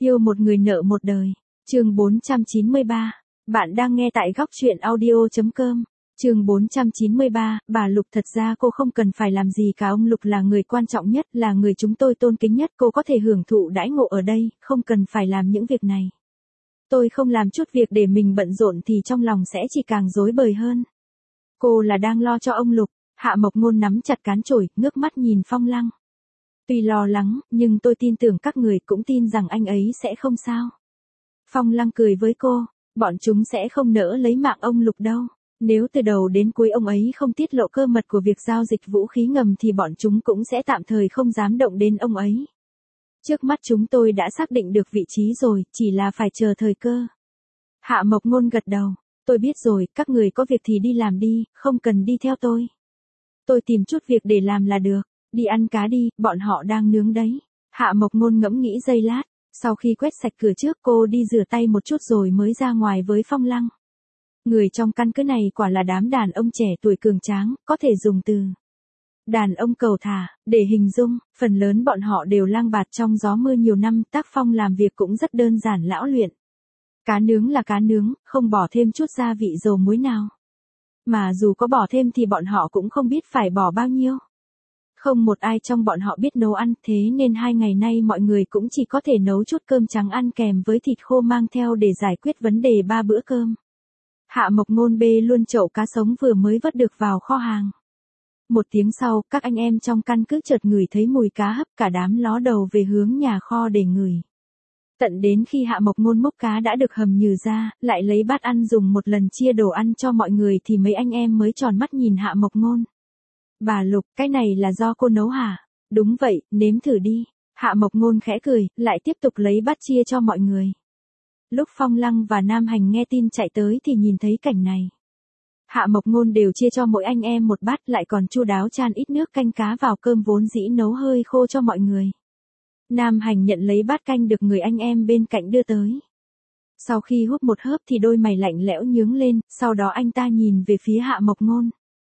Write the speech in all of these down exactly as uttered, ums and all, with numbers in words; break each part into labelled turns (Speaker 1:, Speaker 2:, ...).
Speaker 1: Yêu một người nợ một đời. Chương bốn trăm chín mươi ba. Bạn đang nghe tại góc truyện audio chấm com. Chương bốn trăm chín mươi ba, bà Lục thật ra cô không cần phải làm gì cả, ông Lục là người quan trọng nhất, là người chúng tôi tôn kính nhất, cô có thể hưởng thụ đãi ngộ ở đây, không cần phải làm những việc này. Tôi không làm chút việc để mình bận rộn thì trong lòng sẽ chỉ càng rối bời hơn. Cô là đang lo cho ông Lục. Hạ Mộc Ngôn nắm chặt cán chổi, ngước mắt nhìn Phong Lăng. Tuy lo lắng, nhưng tôi tin tưởng các người cũng tin rằng anh ấy sẽ không sao. Phong Lăng cười với cô, bọn chúng sẽ không nỡ lấy mạng ông Lục đâu. Nếu từ đầu đến cuối ông ấy không tiết lộ cơ mật của việc giao dịch vũ khí ngầm thì bọn chúng cũng sẽ tạm thời không dám động đến ông ấy. Trước mắt chúng tôi đã xác định được vị trí rồi, chỉ là phải chờ thời cơ. Hạ Mộc Ngôn gật đầu, tôi biết rồi, các người có việc thì đi làm đi, không cần đi theo tôi. Tôi tìm chút việc để làm là được, đi ăn cá đi, bọn họ đang nướng đấy. Hạ Mộc Ngôn ngẫm nghĩ giây lát, sau khi quét sạch cửa trước cô đi rửa tay một chút rồi mới ra ngoài với Phong Lăng. Người trong căn cứ này quả là đám đàn ông trẻ tuổi cường tráng, có thể dùng từ đàn ông cầu thả để hình dung, phần lớn bọn họ đều lang bạt trong gió mưa nhiều năm, tác phong làm việc cũng rất đơn giản lão luyện. Cá nướng là cá nướng, không bỏ thêm chút gia vị dầu muối nào. Mà dù có bỏ thêm thì bọn họ cũng không biết phải bỏ bao nhiêu. Không một ai trong bọn họ biết nấu ăn, thế nên hai ngày nay mọi người cũng chỉ có thể nấu chút cơm trắng ăn kèm với thịt khô mang theo để giải quyết vấn đề ba bữa cơm. Hạ Mộc Ngôn bê luôn chậu cá sống vừa mới vớt được vào kho hàng. Một tiếng sau, các anh em trong căn cứ chợt ngửi thấy mùi cá hấp, cả đám ló đầu về hướng nhà kho để ngửi. Tận đến khi Hạ Mộc Ngôn múc cá đã được hầm nhừ ra, lại lấy bát ăn dùng một lần chia đồ ăn cho mọi người thì mấy anh em mới tròn mắt nhìn Hạ Mộc Ngôn. Bà Lục, cái này là do cô nấu hả? Đúng vậy, nếm thử đi. Hạ Mộc Ngôn khẽ cười, lại tiếp tục lấy bát chia cho mọi người. Lúc Phong Lăng và Nam Hành nghe tin chạy tới thì nhìn thấy cảnh này. Hạ Mộc Ngôn đều chia cho mỗi anh em một bát, lại còn chu đáo chan ít nước canh cá vào cơm vốn dĩ nấu hơi khô cho mọi người. Nam Hành nhận lấy bát canh được người anh em bên cạnh đưa tới. Sau khi húp một hớp thì đôi mày lạnh lẽo nhướng lên, sau đó anh ta nhìn về phía Hạ Mộc Ngôn.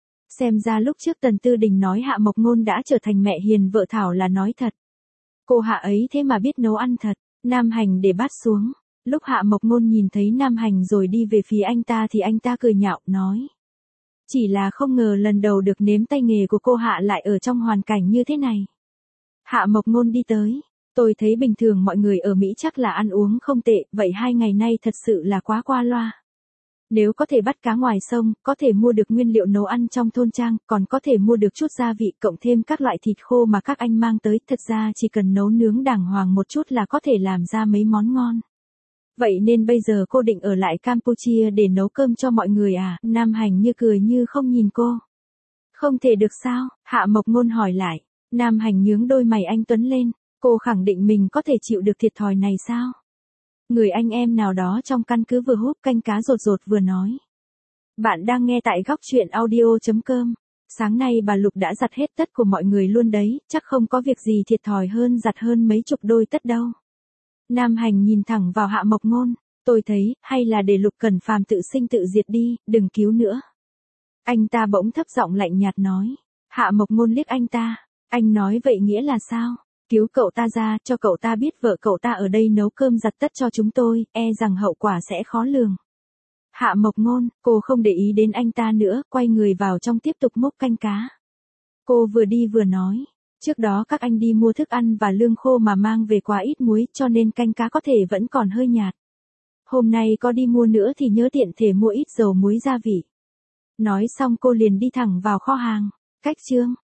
Speaker 1: Xem ra lúc trước Tần Tư Đình nói Hạ Mộc Ngôn đã trở thành mẹ hiền vợ Thảo là nói thật. Cô Hạ ấy thế mà biết nấu ăn thật. Nam Hành để bát xuống. Lúc Hạ Mộc Ngôn nhìn thấy Nam Hành rồi đi về phía anh ta thì anh ta cười nhạo, nói. Chỉ là không ngờ lần đầu được nếm tay nghề của cô Hạ lại ở trong hoàn cảnh như thế này. Hạ Mộc Ngôn đi tới. Tôi thấy bình thường mọi người ở Mỹ chắc là ăn uống không tệ, vậy hai ngày nay thật sự là quá qua loa. Nếu có thể bắt cá ngoài sông, có thể mua được nguyên liệu nấu ăn trong thôn trang, còn có thể mua được chút gia vị cộng thêm các loại thịt khô mà các anh mang tới, thật ra chỉ cần nấu nướng đàng hoàng một chút là có thể làm ra mấy món ngon. Vậy nên bây giờ cô định ở lại Campuchia để nấu cơm cho mọi người à? Nam Hành như cười như không nhìn cô. Không thể được sao? Hạ Mộc Ngôn hỏi lại. Nam Hành nhướng đôi mày anh tuấn lên. Cô khẳng định mình có thể chịu được thiệt thòi này sao? Người anh em nào đó trong căn cứ vừa húp canh cá rột rột vừa nói. Bạn đang nghe tại góc truyện audio chấm com. Sáng nay bà Lục đã giặt hết tất của mọi người luôn đấy, chắc không có việc gì thiệt thòi hơn giặt hơn mấy chục đôi tất đâu. Nam Hành nhìn thẳng vào Hạ Mộc Ngôn, tôi thấy, hay là để Lục Cẩn Phàm tự sinh tự diệt đi, đừng cứu nữa. Anh ta bỗng thấp giọng lạnh nhạt nói. Hạ Mộc Ngôn liếc anh ta, anh nói vậy nghĩa là sao? Cứu cậu ta ra, cho cậu ta biết vợ cậu ta ở đây nấu cơm giặt tất cho chúng tôi, e rằng hậu quả sẽ khó lường. Hạ Mộc Ngôn, cô không để ý đến anh ta nữa, quay người vào trong tiếp tục múc canh cá. Cô vừa đi vừa nói, trước đó các anh đi mua thức ăn và lương khô mà mang về quá ít muối cho nên canh cá có thể vẫn còn hơi nhạt. Hôm nay có đi mua nữa thì nhớ tiện thể mua ít dầu muối gia vị. Nói xong cô liền đi thẳng vào kho hàng. Cách chương